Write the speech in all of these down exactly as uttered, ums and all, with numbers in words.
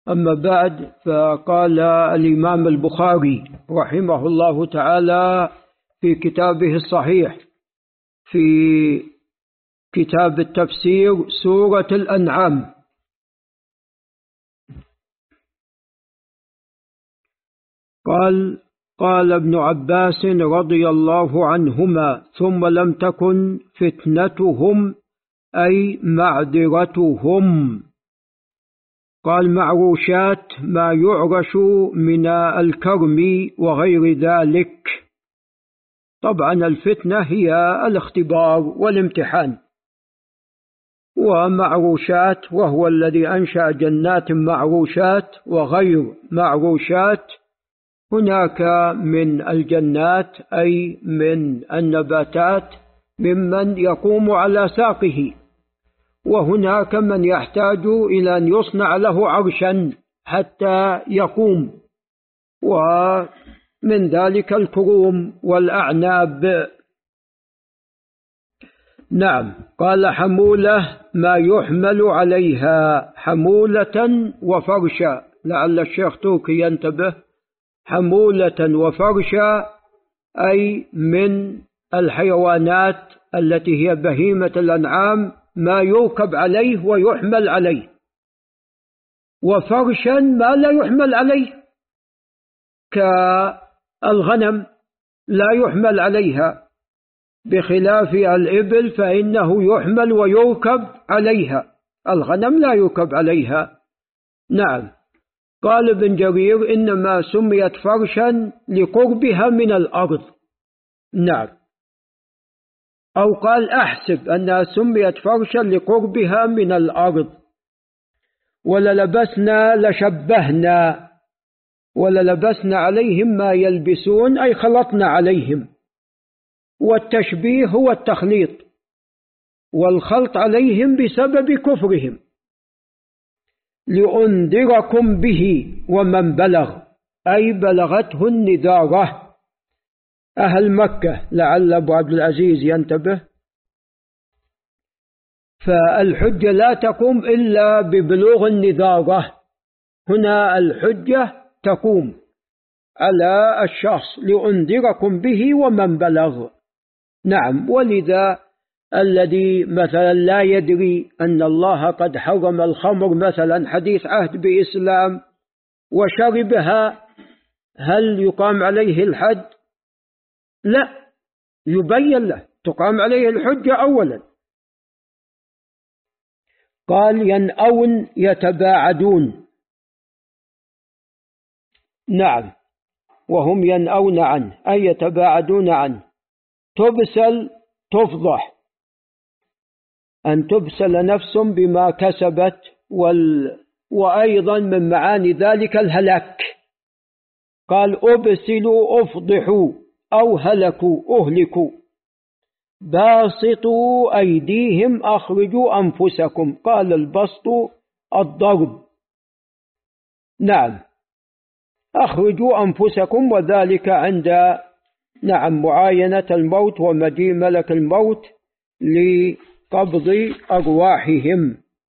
أما بعد، فقال الإمام البخاري رحمه الله تعالى في كتابه الصحيح في كتاب التفسير سورة الأنعام: قال قال ابن عباس رضي الله عنهما: ثم لم تكن فتنتهم أي معذرتهم. قال: معروشات ما يعرش من الكرم وغير ذلك. طبعا الفتنة هي الاختبار والامتحان، ومعروشات وهو الذي أنشأ جنات معروشات وغير معروشات. هناك من الجنات أي من النباتات ممن يقوم على ساقه، وهناك من يحتاج إلى أن يصنع له عرشا حتى يقوم، ومن ذلك الكروم والأعناب. نعم. قال: حمولة ما يحمل عليها، حمولة وفرشا، لعل الشيخ توكي ينتبه. حمولة وفرشا أي من الحيوانات التي هي بهيمة الأنعام، ما يركب عليه ويحمل عليه. وفرشا ما لا يحمل عليه، كالغنم لا يحمل عليها، بخلاف الإبل فإنه يحمل ويركب عليها، الغنم لا يركب عليها. نعم. قال ابن جرير: إنما سميت فرشا لقربها من الأرض. نعم. أو قال: أحسب أنها سميت فرشا لقربها من الأرض. وللبسنا لشبهنا، وللبسنا عليهم ما يلبسون أي خلطنا عليهم. والتشبيه هو التخليط، والخلط عليهم بسبب كفرهم. لأنذركم به ومن بلغ، أي بلغته النذارة. أهل مكة، لعل أبو عبد العزيز ينتبه، فالحجة لا تقوم إلا ببلوغ النذارة. هنا الحجة تقوم على الشخص: لأنذركم به ومن بلغ. نعم. ولذا الذي مثلا لا يدري أن الله قد حرم الخمر مثلا حديث عهد بإسلام وشربها، هل يقام عليه الحد؟ لا، يبين له، تقام عليه الحجة أولا. قال: ينأون يتباعدون. نعم. وهم ينأون عنه أي يتباعدون عنه. تبسل تفضح، أن تبسل نفس بما كسبت، وال... وأيضا من معاني ذلك الهلاك. قال: أبسلوا أفضحوا أو هلكوا أهلكوا. باسطوا أيديهم أخرجوا أنفسكم. قال: البسط الضرب. نعم. أخرجوا أنفسكم، وذلك عند نعم معاينة الموت ومجيء ملك الموت لقبض أرواحهم.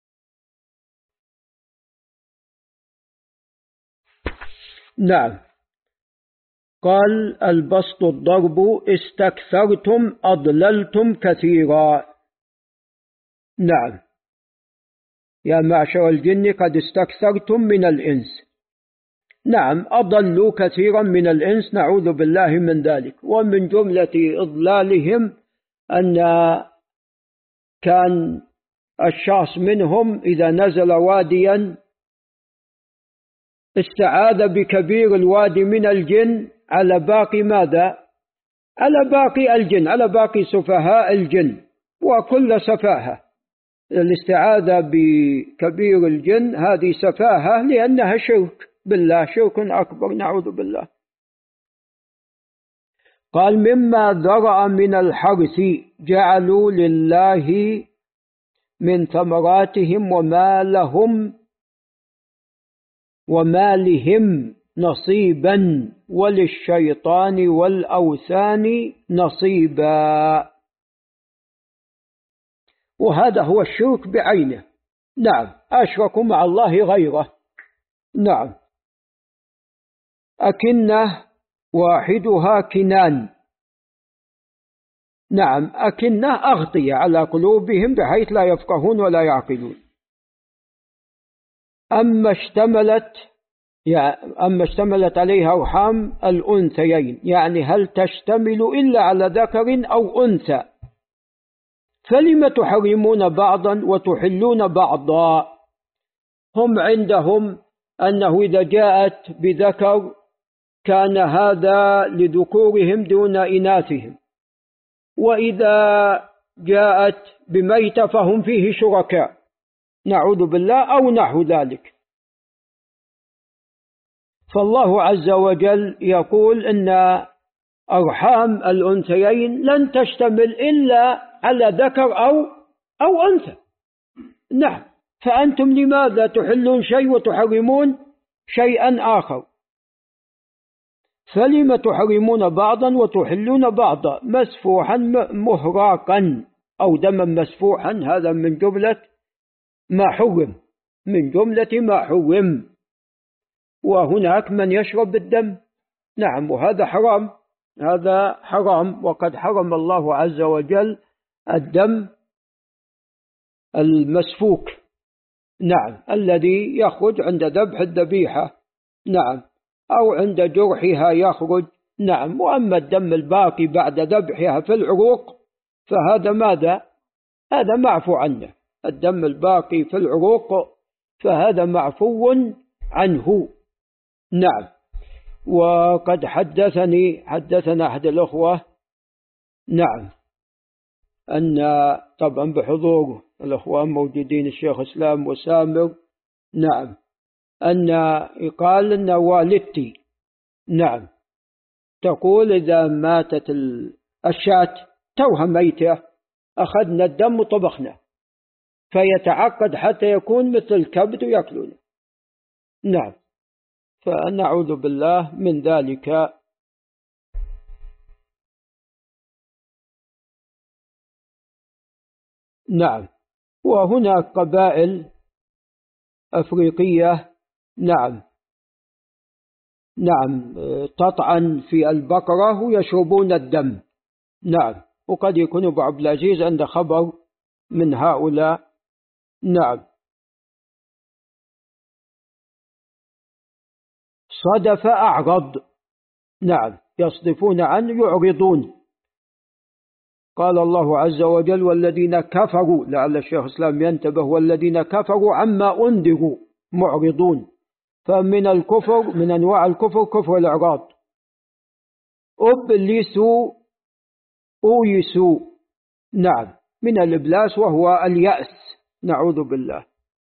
نعم. قال: البسط الضرب، استكثرتم أضللتم كثيرا. نعم. يا معشر الجن قد استكثرتم من الإنس. نعم. أضلوا كثيرا من الإنس، نعوذ بالله من ذلك. ومن جملة إضلالهم أن كان الشخص منهم إذا نزل واديا استعاذ بكبير الوادي من الجن على باقي ماذا؟ على باقي الجن، على باقي سفهاء الجن، وكل سفاهة. الاستعاذة بكبير الجن هذه سفاهة، لأنها شرك بالله، شرك أكبر، نعوذ بالله. قال: مما ذرأ من الحرث جعلوا لله من ثمراتهم وما لهم وما لهم نصيبا وللشيطان والأوثان نصيبا. وهذا هو الشرك بعينه. نعم. أشركوا مع الله غيره. نعم. أكنة واحدها كنان. نعم، أكنة أغطية على قلوبهم بحيث لا يفقهون ولا يعقلون. أما اشتملت يعني أما اشتملت عليها أرحام الأنثيين، يعني هل تشتمل إلا على ذكر أو أنثى، فلم تحرمون بعضا وتحلون بعضا؟ هم عندهم أنه إذا جاءت بذكر كان هذا لذكورهم دون إناثهم، وإذا جاءت بميتة فهم فيه شركاء، نعوذ بالله، أو نحو ذلك. فالله عز وجل يقول إن أرحام الأنثيين لن تشتمل إلا على ذكر أو أو أنثى. نعم، فأنتم لماذا تحلون شيء وتحرمون شيئا آخر؟ فلم تحرمون بعضا وتحلون بعضا؟ مسفوحا مهراقا أو دما مسفوحا، هذا من جملة ما حرم، من جملة ما حرم. وهناك من يشرب الدم، نعم، وهذا حرام، هذا حرام، وقد حرم الله عز وجل الدم المسفوك، نعم، الذي يخرج عند ذبح الذبيحة، نعم، أو عند جرحها يخرج، نعم. وأما الدم الباقي بعد ذبحها في العروق فهذا ماذا؟ هذا معفو عنه. الدم الباقي في العروق فهذا معفو عنه، نعم. وقد حدثني حدثنا أحد الأخوة، نعم، أن طبعا بحضور الأخوان موجودين الشيخ إسلام وسامر، نعم، أن قال أن والدتي، نعم، تقول إذا ماتت الشاة توها ميتة أخذنا الدم وطبخنا فيتعقد حتى يكون مثل الكبد ويأكلونه، نعم. فنعوذ بالله من ذلك. نعم. وهناك قبائل أفريقية، نعم نعم تطعن في البقرة ويشربون الدم، نعم. وقد يكون أبو عبد العزيز عند خبر من هؤلاء، نعم. صدف أعرض، نعم، يصدفون عنه، يعرضون. قال الله عز وجل والذين كفروا، لعل الشيخ الإسلام ينتبه، والذين كفروا عما أنذروا معرضون. فمن الكفر، من أنواع الكفر، كفر الإعراض. أبلسوا أويسوا، نعم، من الإبلاس وهو اليأس، نعوذ بالله.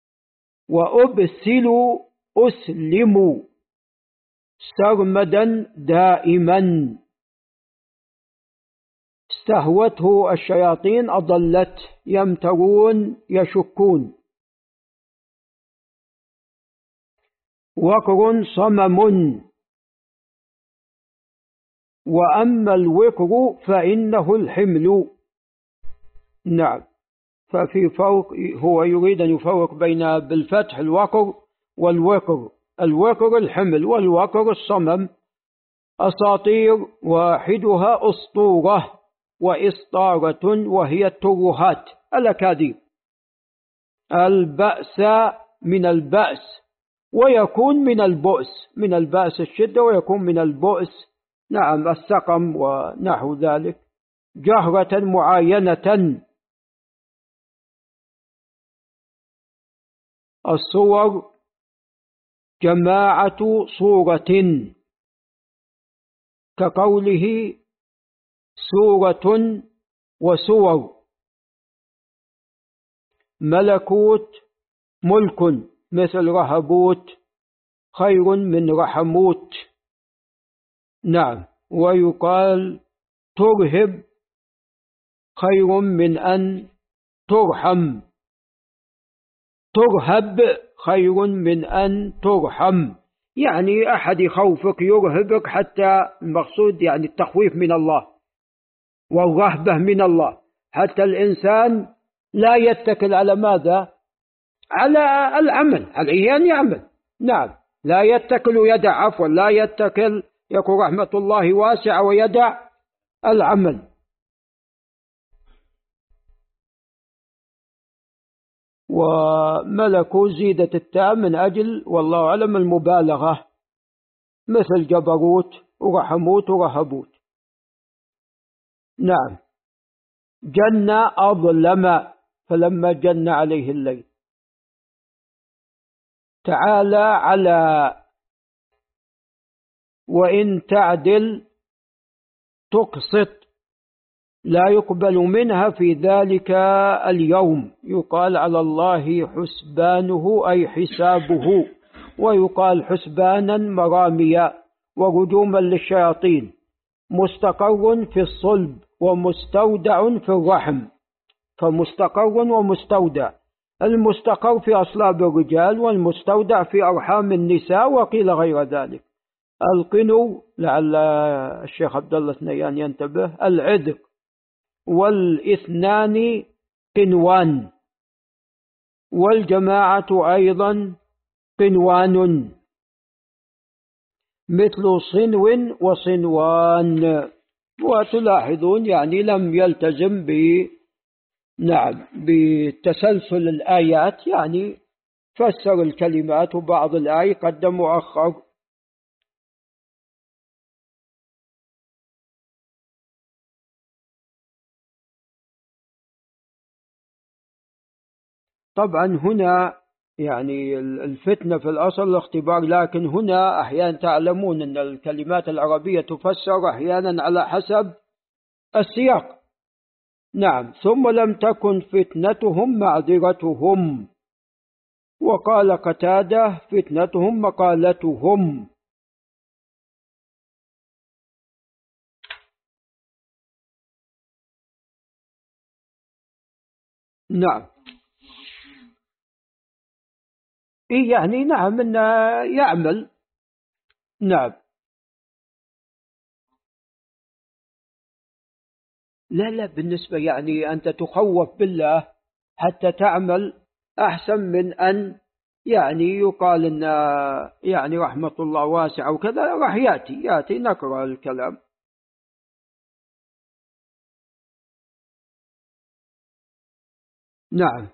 وأبسلوا أسلموا، سرمدا دائما. استهوته الشياطين أضلت، يمترون يشكون. وقر صمم. وأما الوقر فإنه الحمل، نعم. ففي فرق، هو يريد أن يفرق بين بالفتح الوقر والوقر. الوقر الحمل والوقر الصمم. أساطير واحدها أسطورة وإسطارة وهي الترهات، الأكاذيب. البأس من البأس ويكون من البؤس، من البأس الشدة ويكون من البؤس، نعم، السقم ونحو ذلك. جهرة معاينة. الصور جماعة صورة، كقوله سورة وسور. ملكوت ملك، مثل رهبوت خير من رحموت، نعم. ويقال ترهب خير من أن ترحم، ترهب خير من أن ترحم، يعني أحد يخوفك يرهبك، حتى المقصود يعني التخويف من الله والرهبة من الله، حتى الإنسان لا يتكل على ماذا؟ على العمل، عليه أن يعمل، نعم، لا يتكل ويدع، عفوا لا يتكل، يكون رحمة الله واسعة ويدع العمل. وملكوا زيدة التاء من أجل والله أعلم المبالغة، مثل جبروت ورحموت ورهبوت. نعم. جن أظلم فلما جن عليه الليل. تعالى على وإن تعدل تقسط لا يقبل منها في ذلك اليوم. يقال على الله حسبانه أي حسابه، ويقال حسبانا مراميا ورجوما للشياطين. مستقر في الصلب ومستودع في الرحم، فمستقر ومستودع. المستقر في أصلاب الرجال والمستودع في أرحام النساء، وقيل غير ذلك. القنو لعل الشيخ عبد الله ثنيان ينتبه، العذق، والاثنان قنوان، والجماعة أيضا قنوان، مثل صنو وصنوان. وتلاحظون يعني لم يلتزم ب نعم بتسلسل الآيات، يعني فسر الكلمات وبعض الآية قدم وأخر. طبعا هنا يعني الفتنة في الأصل الاختبار، لكن هنا أحيانا تعلمون أن الكلمات العربية تفسر أحيانا على حسب السياق. نعم. ثم لم تكن فتنتهم معذرتهم، وقال قتادة فتنتهم مقالتهم. نعم. إيه يعني نعم إنه يعمل. نعم. لا لا بالنسبة يعني أنت تخوف بالله حتى تعمل أحسن من أن يعني يقال إن يعني رحمة الله واسعة وكذا. راح يأتي يأتي نقرأ الكلام. نعم.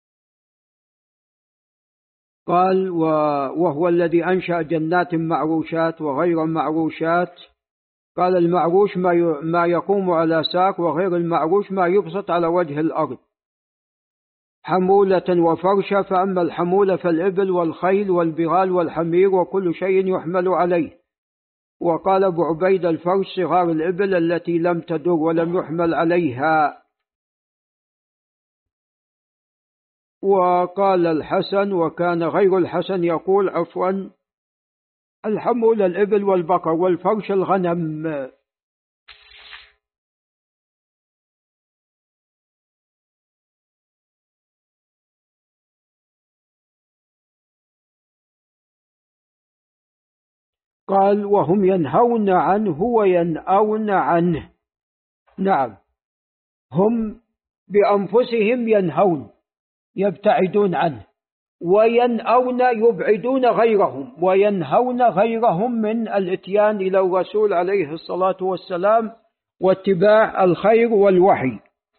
قال وهو الذي أنشأ جنات معروشات وغير معروشات. قال المعروش ما ما يقوم على ساق، وغير المعروش ما يبسط على وجه الأرض. حمولة وفرشة، فأما الحمولة فالإبل والخيل والبغال والحمير وكل شيء يحمل عليه. وقال أبو عبيد الفرش صغار الإبل التي لم تدر ولم يحمل عليها. وقال الحسن وكان غير الحسن يقول عفوا الحمولة الإبل والبقر والفرش الغنم. قال وهم ينهون عنه وينأون عنه. نعم. هم بأنفسهم ينهون يبتعدون عنه، وينأون يبعدون غيرهم، وينهون غيرهم من الاتيان إلى الرسول عليه الصلاة والسلام واتباع الخير والوحي.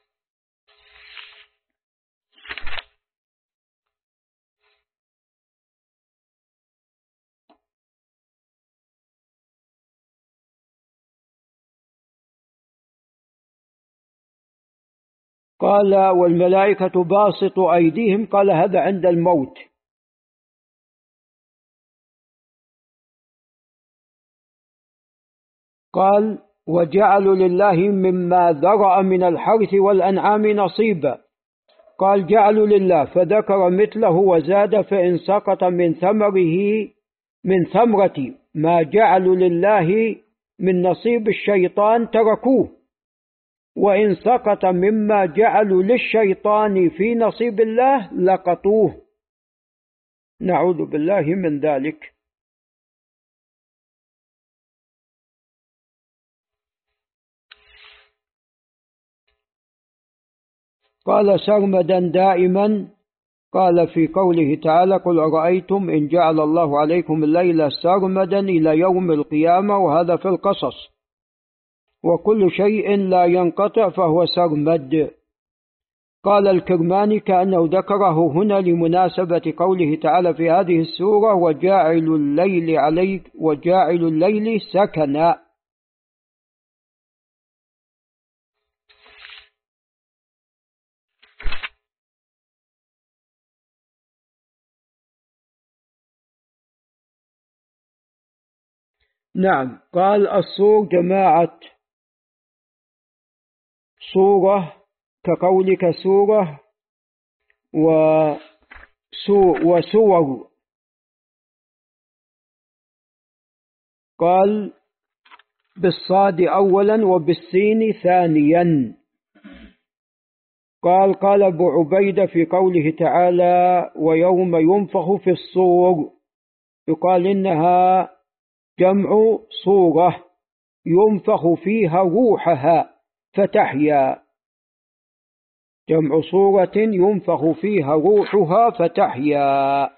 قال والملائكة باسط أيديهم، قال هذا عند الموت. قال وجعلوا لله مما ذرأ من الحرث والأنعام نصيبا. قال جعلوا لله فذكر مثله وزاد فإن سقط من ثمره من ثمرة ما جعلوا لله من نصيب الشيطان تركوه، وإن سقط مما جعلوا للشيطان في نصيب الله لقطوه. نعوذ بالله من ذلك. قال سرمدا دائما قال في قوله تعالى: قل أرأيتم إن جعل الله عليكم الليل سرمدا إلى يوم القيامة، وهذا في القصص، وكل شيء لا ينقطع فهو سرمد. قال الكرماني: كأنه ذكره هنا لمناسبة قوله تعالى في هذه السورة: وجاعل الليل عليك وجاعل الليل سكنا. نعم. قال الصور جماعة صورة، كقولك سورة وسور. قال بالصاد أولا وبالسين ثانيا. قال قال أبو عبيدة في قوله تعالى: ويوم ينفخ في الصور، يقال إنها جمع صورة ينفخ فيها روحها فتحيا، جمع صورة ينفخ فيها روحها فتحيا.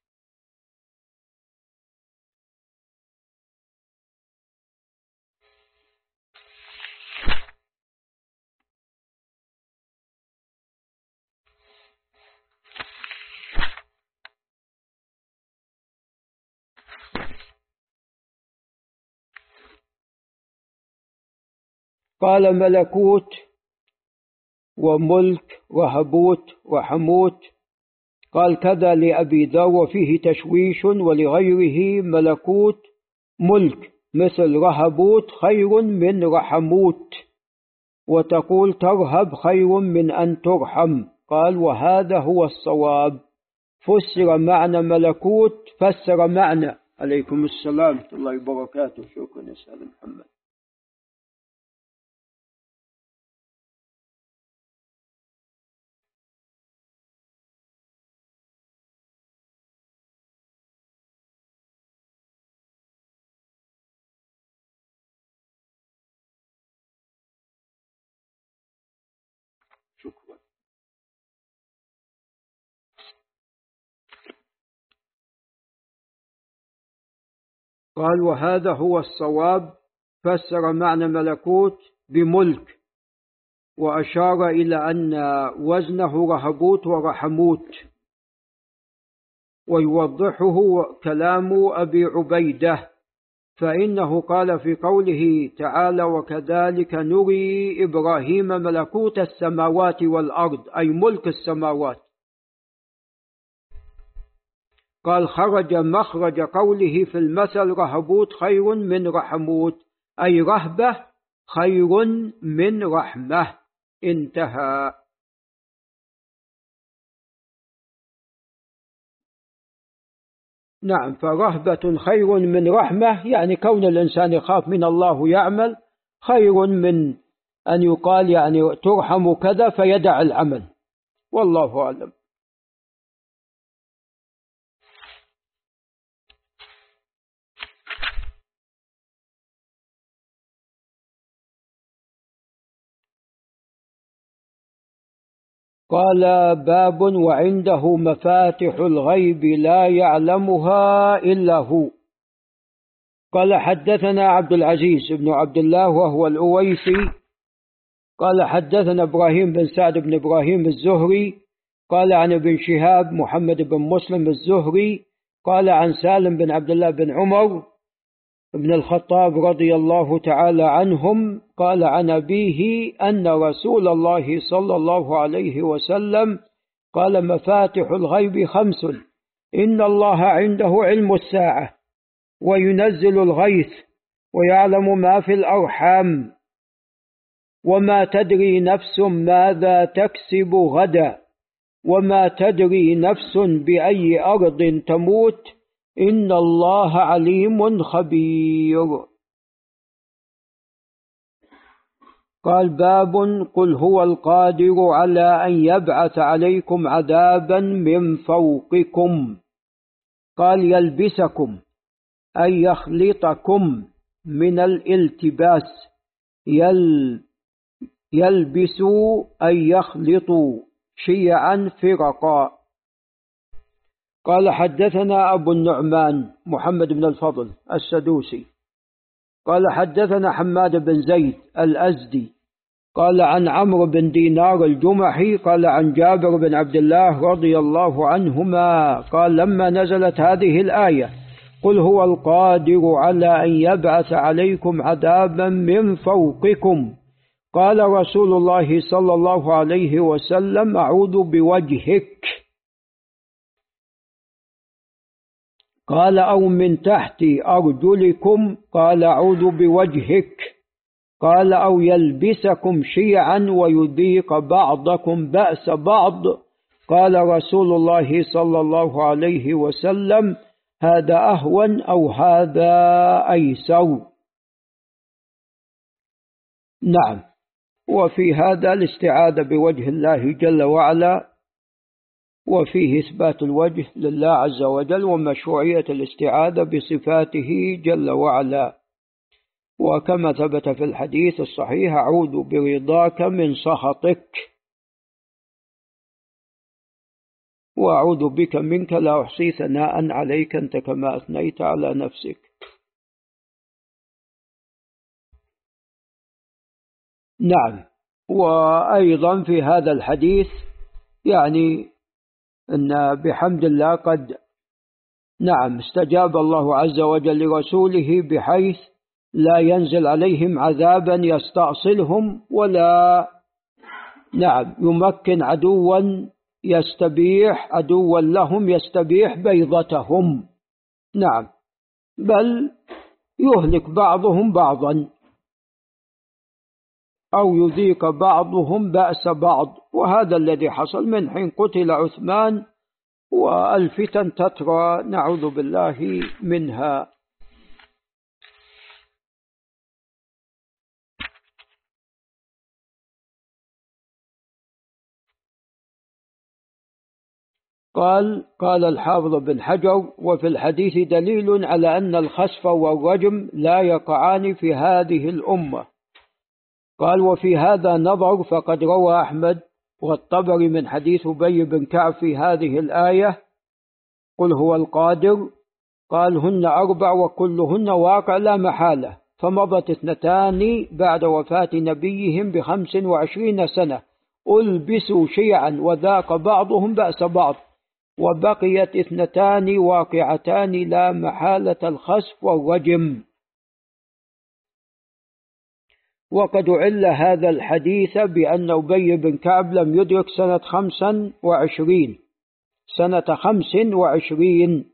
قال ملكوت وملك وهبوت وحموت. قال كذا لأبي ذر وفيه تشويش، ولغيره ملكوت ملك مثل رهبوت خير من رحموت، وتقول ترهب خير من أن ترحم. قال وهذا هو الصواب. فسر معنى ملكوت، فسر معنى. عليكم السلام ورحمة الله وبركاته. شكرا يا سيدنا محمد. شكرا. قال وهذا هو الصواب. فسر معنى ملكوت بملك، وأشار إلى أن وزنه رهبوت ورحموت، ويوضحه كلام أبي عبيدة، فإنه قال في قوله تعالى: وكذلك نري إبراهيم ملكوت السماوات والأرض، أي ملك السماوات. قال خرج مخرج قوله في المثل: رهبوت خير من رحموت، أي رهبة خير من رحمة. انتهى. نعم. فرهبة خير من رحمة، يعني كون الإنسان يخاف من الله ويعمل خير من أن يقال يعني ترحم كذا فيدع العمل. والله أعلم. قال باب وعنده مفاتح الغيب لا يعلمها إلا هو. قال حدثنا عبد العزيز بن عبد الله وهو الأويسي قال حدثنا إبراهيم بن سعد بن إبراهيم الزهري قال عن ابن شهاب محمد بن مسلم الزهري قال عن سالم بن عبد الله بن عمر بن الخطاب رضي الله تعالى عنهم قال عن أبيه أن رسول الله صلى الله عليه وسلم قال: مفاتح الغيب خمس: إن الله عنده علم الساعة، وينزل الغيث، ويعلم ما في الأرحام، وما تدري نفس ماذا تكسب غدا، وما تدري نفس بأي أرض تموت، إن الله عليم خبير. قال باب قل هو القادر على أن يبعث عليكم عذابا من فوقكم. قال يلبسكم أي يخلطكم من الالتباس، يل يلبسوا أي يخلطوا شيعا فرقا. قال حدثنا أبو النعمان محمد بن الفضل السدوسي قال حدثنا حماد بن زيد الأزدي قال عن عمرو بن دينار الجمحي قال عن جابر بن عبد الله رضي الله عنهما قال لما نزلت هذه الآية قل هو القادر على أن يبعث عليكم عذابا من فوقكم قال رسول الله صلى الله عليه وسلم أعوذ بوجهك قال أو من تحت أرجلكم قال أعوذ بوجهك قال أو يلبسكم شيعا ويذيق بعضكم بأس بعض قال رسول الله صلى الله عليه وسلم هذا أهون أو هذا أيسر. نعم. وفي هذا الاستعاذة بوجه الله جل وعلا، وفيه إثبات الوجه لله عز وجل ومشروعية الاستعاذة بصفاته جل وعلا. وكما ثبت في الحديث الصحيح أعوذ برضاك من سخطك وأعوذ بك منك لا أحصي ثناء عليك أنت كما أثنيت على نفسك. نعم. وأيضا في هذا الحديث يعني أن بحمد الله قد نعم استجاب الله عز وجل لرسوله بحيث لا ينزل عليهم عذابا يستأصلهم ولا نعم يمكن عدوا يستبيح عدوا لهم يستبيح بيضتهم. نعم. بل يهلك بعضهم بعضا أو يذيق بعضهم بأس بعض، وهذا الذي حصل من حين قتل عثمان والفتن تترى نعوذ بالله منها. قال قال الحافظ بن حجر وفي الحديث دليل على أن الخسف والرجم لا يقعان في هذه الأمة. قال وفي هذا نظر فقد روى أحمد والطبري من حديث أبي بن كعب في هذه الآية قل هو القادر قال هن أربع وكلهن واقع لا محالة، فمضت اثنتان بعد وفاة نبيهم بخمس وعشرين سنة ألبسوا شيعا وذاق بعضهم بأس بعض، وبقيت اثنتان واقعتان لا محالة الخسف والرجم. وقد عل هذا الحديث بأن أبي بن كعب لم يدرك سنة خمسا وعشرين سنة خمس وعشرين.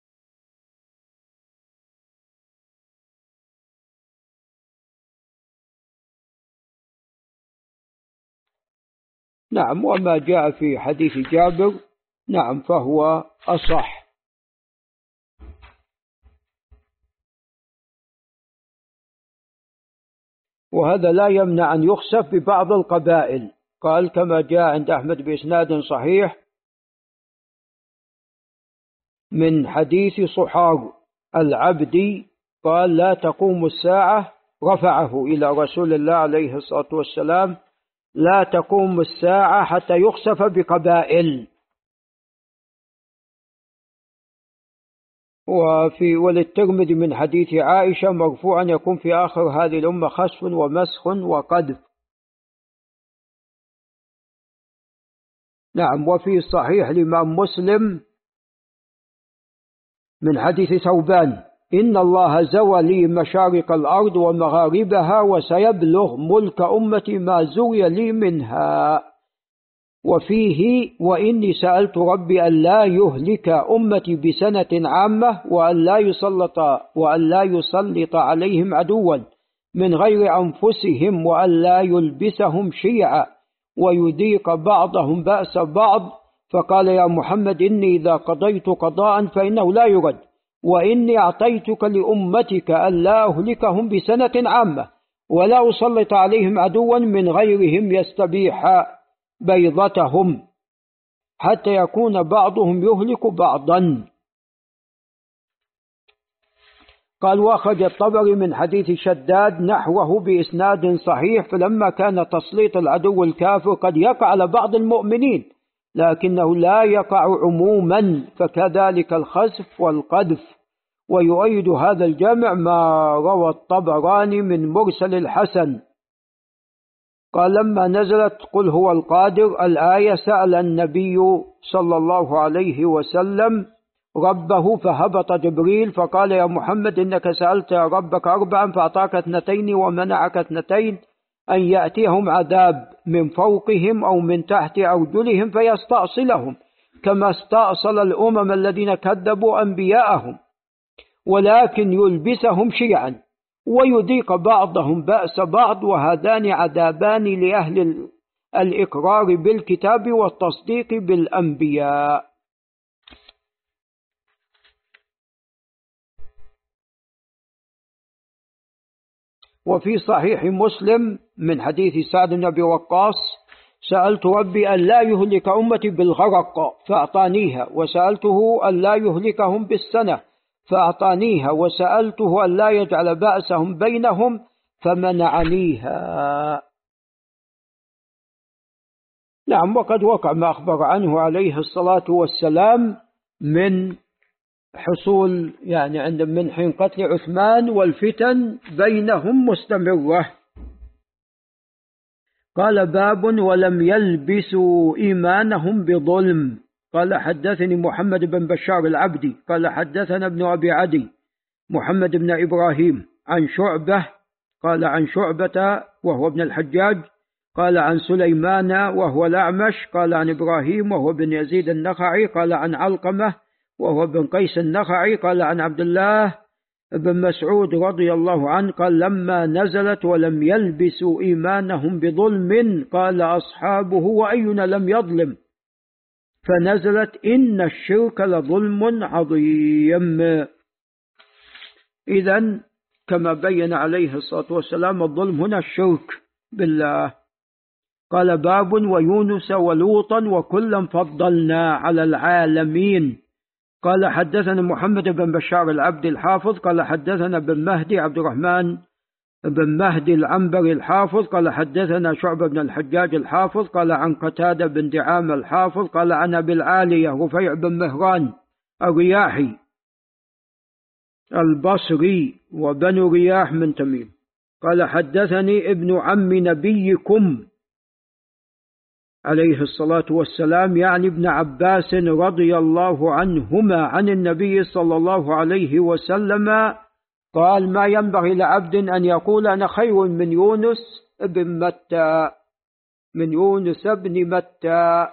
نعم. وما جاء في حديث جابر نعم فهو أصح. وهذا لا يمنع أن يخسف ببعض القبائل. قال كما جاء عند أحمد بإسناد صحيح من حديث صحار العبدي قال لا تقوم الساعة، رفعه إلى رسول الله عليه الصلاة والسلام، لا تقوم الساعة حتى يخسف بقبائل. وفي وللترمذي من حديث عائشة مرفوعا يكون في آخر هذه الأمة خسف ومسخ وقذف. نعم. وفي صحيح الإمام مسلم من حديث ثوبان إن الله زوى لي مشارق الأرض ومغاربها وسيبلغ ملك أمتي ما زوي لي منها. وفيه وإني سألت ربي أن لا يهلك أمتي بسنة عامة وأن لا يسلط وأن لا يسلط عليهم عدوا من غير أنفسهم وأن لا يلبسهم شيعا ويذيق بعضهم بأس بعض. فقال يا محمد إني إذا قضيت قضاء فإنه لا يرد، وإني أعطيتك لأمتك أن لا أهلكهم بسنة عامة ولا أسلط عليهم عدوا من غيرهم يستبيح بيضتهم حتى يكون بعضهم يهلك بعضا. قال واخرج الطبري من حديث شداد نحوه بإسناد صحيح فلما كان تسليط العدو الكافر قد يقع على بعض المؤمنين لكنه لا يقع عموما، فكذلك الخسف والقذف. ويؤيد هذا الجمع ما روى الطبراني من مرسل الحسن قال لما نزلت قل هو القادر الآية سأل النبي صلى الله عليه وسلم ربه فهبط جبريل فقال يا محمد إنك سألت ربك أربعا فأعطاك اثنتين ومنعك اثنتين، أن يأتيهم عذاب من فوقهم أو من تحت أرجلهم فيستأصلهم كما استأصل الأمم الذين كذبوا أنبياءهم، ولكن يلبسهم شيعا ويذيق بعضهم بأس بعض، وهذان عذابان لأهل الإقرار بالكتاب والتصديق بالأنبياء. وفي صحيح مسلم من حديث سعد بن أبي وقاص سألت ربي أن لا يهلك أمتي بالغرق فأعطانيها، وسألته أن لا يهلكهم بالسنة فأعطانيها، وسألته أن لا يجعل بأسهم بينهم فمنعنيها. نعم، وقد وقع ما أخبر عنه عليه الصلاة والسلام من حصول يعني عند من حين قتل عثمان والفتن بينهم مستمرة. قال باب ولم يلبسوا إيمانهم بظلم. قال حدثني محمد بن بشار العبدي قال حدثنا ابن أبي عدي محمد بن إبراهيم عن شعبة قال عن شعبة وهو ابن الحجاج قال عن سليمان وهو الأعمش قال عن إبراهيم وهو بن يزيد النخعي قال عن علقمة وهو بن قيس النخعي قال عن عبد الله بن مسعود رضي الله عنه قال لما نزلت ولم يلبسوا إيمانهم بظلم قال أصحابه وأينا لم يظلم، فنزلت إن الشرك لظلم عظيم. إذن كما بين عليه الصلاة والسلام الظلم هنا الشرك بالله. قال باب ويونس ولوطا وكلا فضلنا على العالمين. قال حدثنا محمد بن بشار العبد الحافظ قال حدثنا بن مهدي عبد الرحمن بن مهدي العنبري الحافظ قال حدثنا شعبة بن الحجاج الحافظ قال عن قتادة بن دعامة الحافظ قال عن أبي العالية رفيع بن مهران الرياحي البصري وبنو رياح من تميم قال حدثني ابن عم نبيكم عليه الصلاة والسلام يعني ابن عباس رضي الله عنهما عن النبي صلى الله عليه وسلم قال ما ينبغي لعبد أن يقول أنا خير من يونس ابن متى من يونس ابن متى.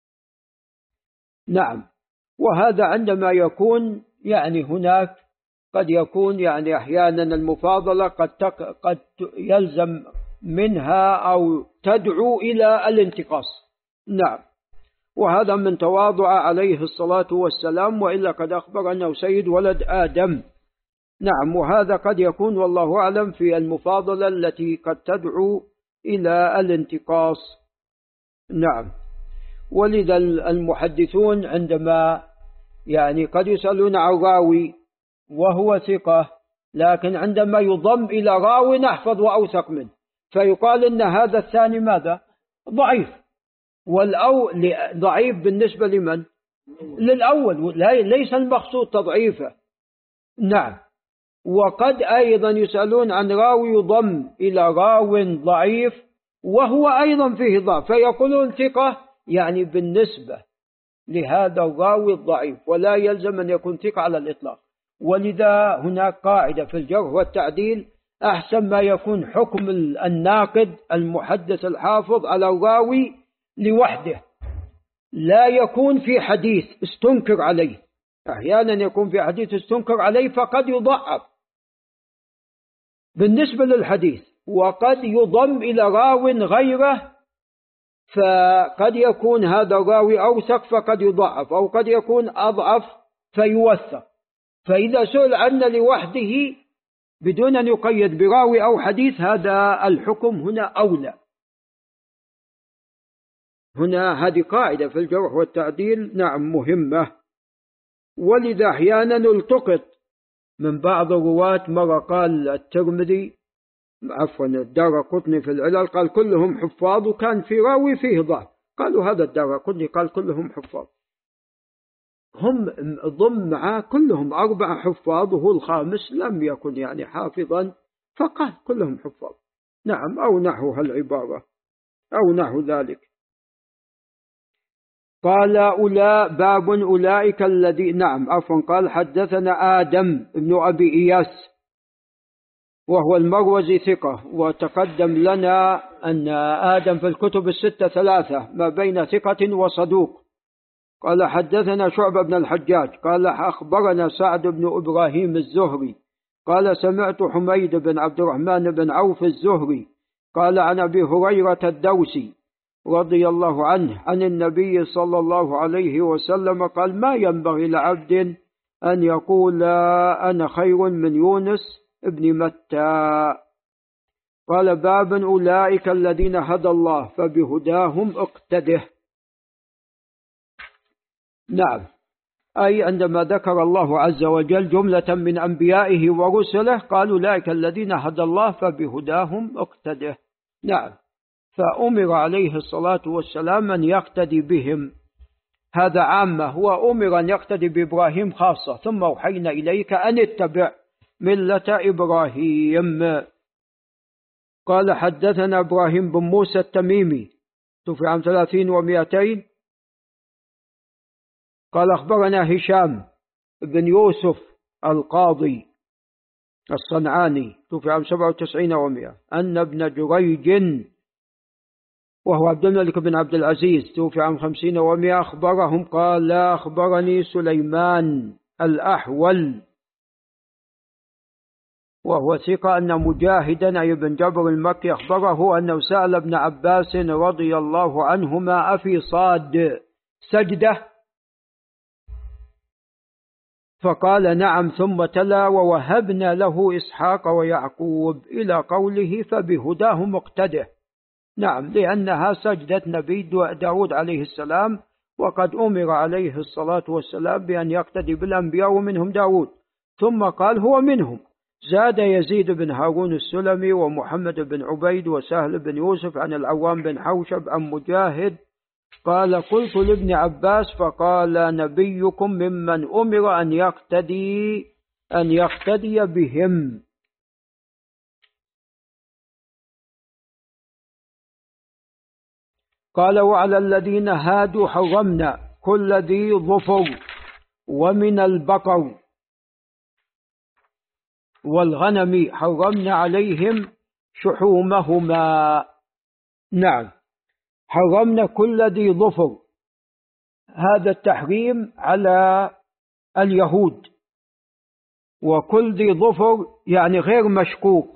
نعم، وهذا عندما يكون يعني هناك قد يكون يعني أحيانا المفاضلة قد, قد يلزم منها أو تدعو إلى الانتقاص. نعم، وهذا من تواضع عليه الصلاة والسلام، وإلا قد أخبر أنه سيد ولد آدم. نعم، وهذا قد يكون والله أعلم في المفاضلة التي قد تدعو إلى الانتقاص. نعم، ولذا المحدثون عندما يعني قد يسألون عن راوي وهو ثقة، لكن عندما يضم إلى راوي نحفظ وأوثق منه فيقال إن هذا الثاني ماذا؟ ضعيف. والأو ضعيف بالنسبة لمن؟ للأول، ليس المقصود تضعيفه. نعم، وقد أيضا يسألون عن راوي يضم إلى راو ضعيف وهو أيضا فيه ضعف فيقولون ثقة يعني بالنسبة لهذا الراوي الضعيف، ولا يلزم أن يكون ثقة على الإطلاق. ولذا هناك قاعدة في الجرح والتعديل أحسن ما يكون حكم الناقد المحدث الحافظ على الراوي لوحده، لا يكون في حديث استنكر عليه. أحيانا يكون في حديث استنكر عليه فقد يضعف بالنسبة للحديث، وقد يضم إلى راو غيره فقد يكون هذا الراوي أوثق فقد يضعف، أو قد يكون أضعف فيوثق. فإذا سئل عنه لوحده بدون أن يقيد براوي أو حديث هذا الحكم هنا أولى. هنا هذه قاعدة في الجرح والتعديل نعم مهمة. ولذا أحيانا التقط من بعض الرواة، مرة قال الترمذي عفوا الدارقطني في العلل قال كلهم حفاظ وكان في راوي فيه ضعف، قالوا هذا الدارقطني قال كلهم حفاظ. هم ضم معه كلهم أربعة حفاظ وهو الخامس لم يكن يعني حافظا، فقال كلهم حفاظ. نعم، أو نحو هالعبارة أو نحو ذلك. قال أولا باب أولئك الذي نعم عفوا قال حدثنا آدم بن أبي إياس وهو المروزي ثقة، وتقدم لنا أن آدم في الكتب الستة ثلاثة ما بين ثقة وصدوق. قال حدثنا شعبة بن الحجاج قال أخبرنا سعد بن إبراهيم الزهري قال سمعت حميد بن عبد الرحمن بن عوف الزهري قال عن أبي هريرة الدوسي رضي الله عنه عن النبي صلى الله عليه وسلم قال ما ينبغي لعبد أن يقول أنا خير من يونس ابن متى. قال باب أولئك الذين هدى الله فبهداهم اقتده. نعم، أي عندما ذكر الله عز وجل جملة من أنبيائه ورسله قال أولئك الذين هدى الله فبهداهم اقتده. نعم، فأمر عليه الصلاة والسلام أن يقتدي بهم، هذا عامة، وأمر أن يقتدي بإبراهيم خاصة، ثم أوحينا إليك أن اتبع ملة إبراهيم. قال حدثنا إبراهيم بن موسى التميمي توفي عام ثلاثين ومئتين قال أخبرنا هشام بن يوسف القاضي الصنعاني توفي عام سبعة وتسعين ومئة أن ابن جريج وهو عبد الملك بن عبد العزيز توفي عام خمسين ومئة أخبرهم قال لا أخبرني سليمان الأحول وهو ثقة أن مجاهدا أي بن جبر المكي أخبره أنه سأل ابن عباس رضي الله عنهما أفي صاد سجدة، فقال نعم، ثم تلا ووهبنا له إسحاق ويعقوب إلى قوله فبهداه مقتده. نعم، لأنها سجدة نبي داود عليه السلام، وقد أمر عليه الصلاة والسلام بأن يقتدي بالأنبياء ومنهم داود، ثم قال هو منهم. زاد يزيد بن هارون السلمي ومحمد بن عبيد وسهل بن يوسف عن العوام بن حوشب عن مجاهد قال قلت لابن عباس فقال نبيكم ممن أمر أن يقتدي أن يقتدي بهم. قال وعلى الذين هادوا حرمنا كل ذي ظفر ومن البقر والغنم حرمنا عليهم شحومهما. نعم، حرمنا كل ذي ظفر، هذا التحريم على اليهود، وكل ذي ظفر يعني غير مشقوق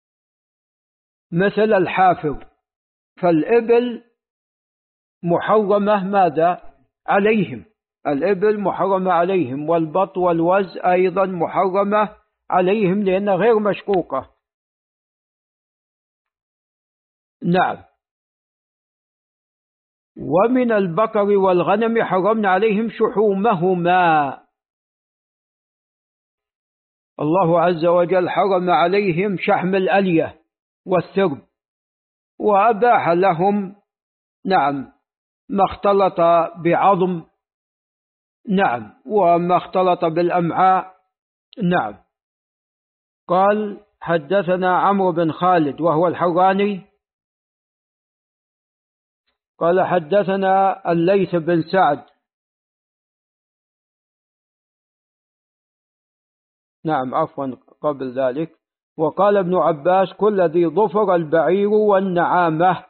مثل الحافر، فالإبل محرمة ماذا عليهم؟ الإبل محرمة عليهم، والبط والوز أيضا محرمة عليهم لأنها غير مشقوقة. نعم، ومن البقر والغنم حرمنا عليهم شحومهما. الله عز وجل حرم عليهم شحم الألية والثرب، وأباح لهم نعم ما اختلط بعظم، نعم، وما اختلط بالأمعاء. نعم. قال حدثنا عمرو بن خالد وهو الحراني قال حدثنا الليث بن سعد نعم عفوا قبل ذلك وقال ابن عباس كل ذي ظفر البعير والنعامة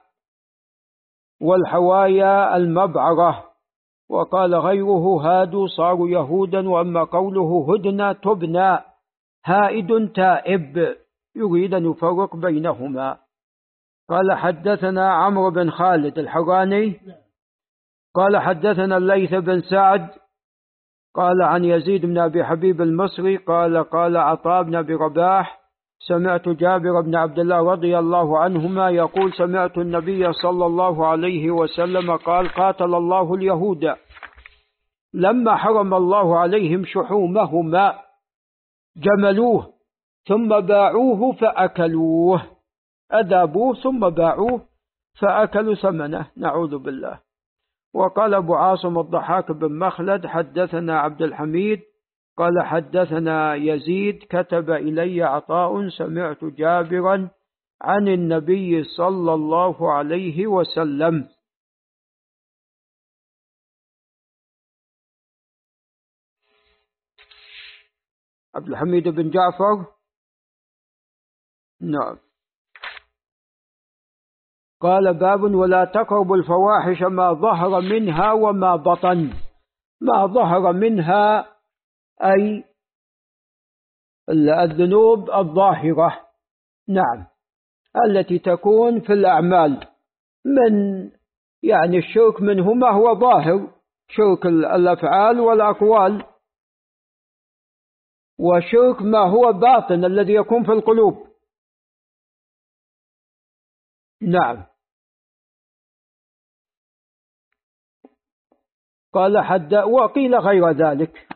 والحوايا المبعرة، وقال غيره هادوا صاروا يهودا، وأما قوله هدنا تبنى هائد تائب يريد أن يفرق بينهما. قال حدثنا عمرو بن خالد الحراني قال حدثنا الليث بن سعد قال عن يزيد بن أبي حبيب المصري قال قال عطاء بن أبي رباح سمعت جابر بن عبد الله رضي الله عنهما يقول سمعت النبي صلى الله عليه وسلم قال قاتل الله اليهود لما حرم الله عليهم شحومهما جملوه ثم باعوه فأكلوه، أذابوه ثم باعوه فأكلوا ثمنه، نعوذ بالله. وقال أبو عاصم الضحاك بن مخلد حدثنا عبد الحميد قال حدثنا يزيد كتب إلي عطاء سمعت جابرا عن النبي صلى الله عليه وسلم. عبد الحميد بن جعفر نعم. قال باب ولا تقربوا الفواحش ما ظهر منها وما بطن. ما ظهر منها أي الذنوب الظاهرة نعم التي تكون في الأعمال من يعني الشرك منه ما هو ظاهر شرك الأفعال والأقوال، وشرك ما هو باطن الذي يكون في القلوب نعم. قال حد وقيل غير ذلك.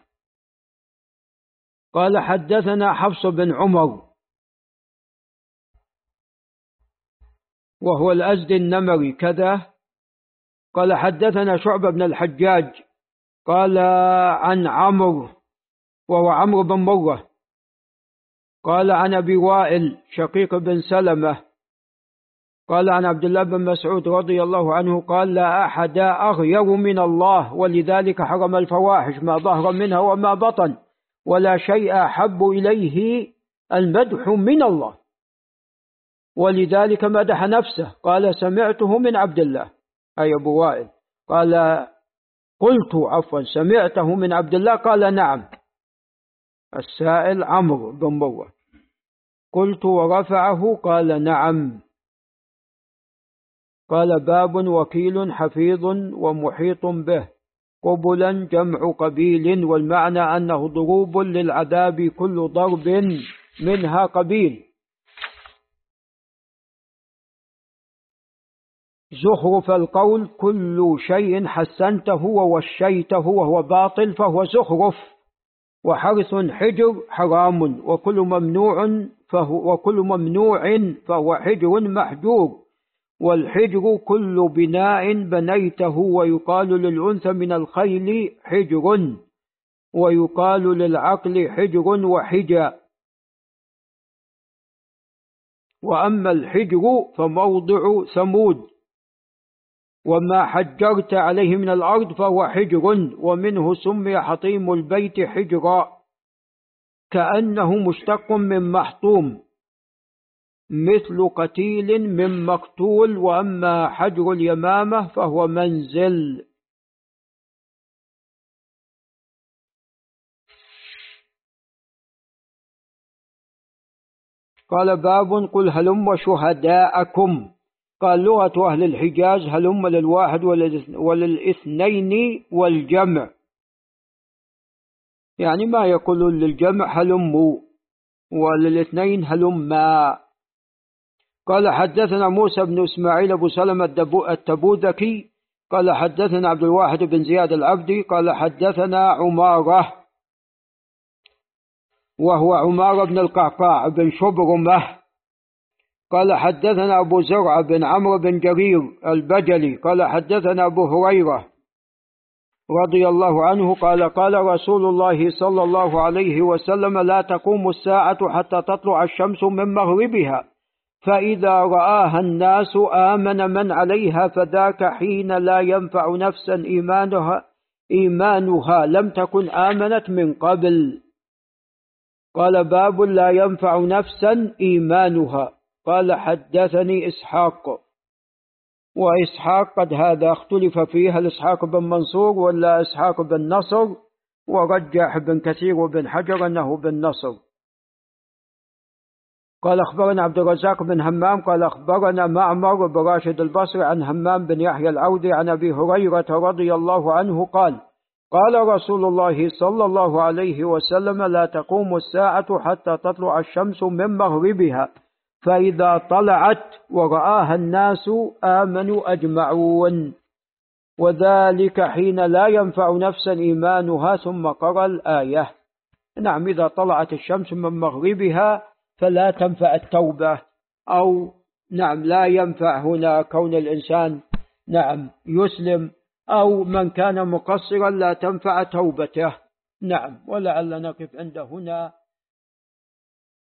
قال حدثنا حفص بن عمر وهو الأزدي النمري كذا. قال حدثنا شعبة بن الحجاج قال عن عمرو وهو عمرو بن مرة قال عن أبي وائل شقيق بن سلمة قال عن عبد الله بن مسعود رضي الله عنه قال لا أحد أغير من الله ولذلك حرم الفواحش ما ظهر منها وما بطن ولا شيء أحب إليه المدح من الله ولذلك مدح نفسه. قال سمعته من عبد الله أي أبو وائل قال قلت عفوا سمعته من عبد الله قال نعم السائل عمرو بن مرة قلت ورفعه قال نعم. قال باب وكيل حفيظ ومحيط به قبلا جمع قبيل والمعنى أنه ضروب للعذاب كل ضرب منها قبيل. زخرف القول كل شيء حسنته ووشيته وهو باطل فهو زخرف. وحرث حجر حرام وكل ممنوع فهو, وكل ممنوع فهو حجر محجور. والحجر كل بناء بنيته ويقال للأنثى من الخيل حجر ويقال للعقل حجر وحجا. وأما الحجر فموضع ثمود وما حجرت عليه من الأرض فهو حجر ومنه سمي حطيم البيت حجرا كأنه مشتق من محطوم مثل قتيل من مقتول. وأما حجر اليمامة فهو منزل. قال باب قل هلم شهداءكم. قال لغة أهل الحجاز هلم للواحد وللاثنين والجمع يعني ما يقولون للجمع هلموا وللاثنين هلما. قال حدثنا موسى بن إسماعيل أبو سلمة التبوذكي قال حدثنا عبد الواحد بن زياد العبدي قال حدثنا عمارة وهو عمارة بن القعقاع بن شبرمة قال حدثنا أبو زرع بن عمرو بن جرير البجلي قال حدثنا أبو هريرة رضي الله عنه قال قال رسول الله صلى الله عليه وسلم لا تقوم الساعة حتى تطلع الشمس من مغربها فإذا رآها الناس آمن من عليها فذاك حين لا ينفع نفسا إيمانها, إيمانها لم تكن آمنت من قبل. قال باب لا ينفع نفسا إيمانها. قال حدثني إسحاق وإسحاق قد هذا اختلف فيها الإسحاق بن منصور ولا إسحاق بن نصر ورجح بن كثير وبن حجر أنه بن نصر. قال أخبرنا عبد الرزاق بن همام قال أخبرنا معمر بن راشد البصري عن همام بن يحيى العودي عن أبي هريرة رضي الله عنه قال قال رسول الله صلى الله عليه وسلم لا تقوم الساعة حتى تطلع الشمس من مغربها فإذا طلعت ورآها الناس آمنوا أجمعون وذلك حين لا ينفع نفسا إيمانها. ثم قرأ الآية. نعم إذا طلعت الشمس من مغربها فلا تنفع التوبة أو نعم لا ينفع هنا كون الإنسان نعم يسلم أو من كان مقصرا لا تنفع توبته. نعم، ولعل نقف عند هنا.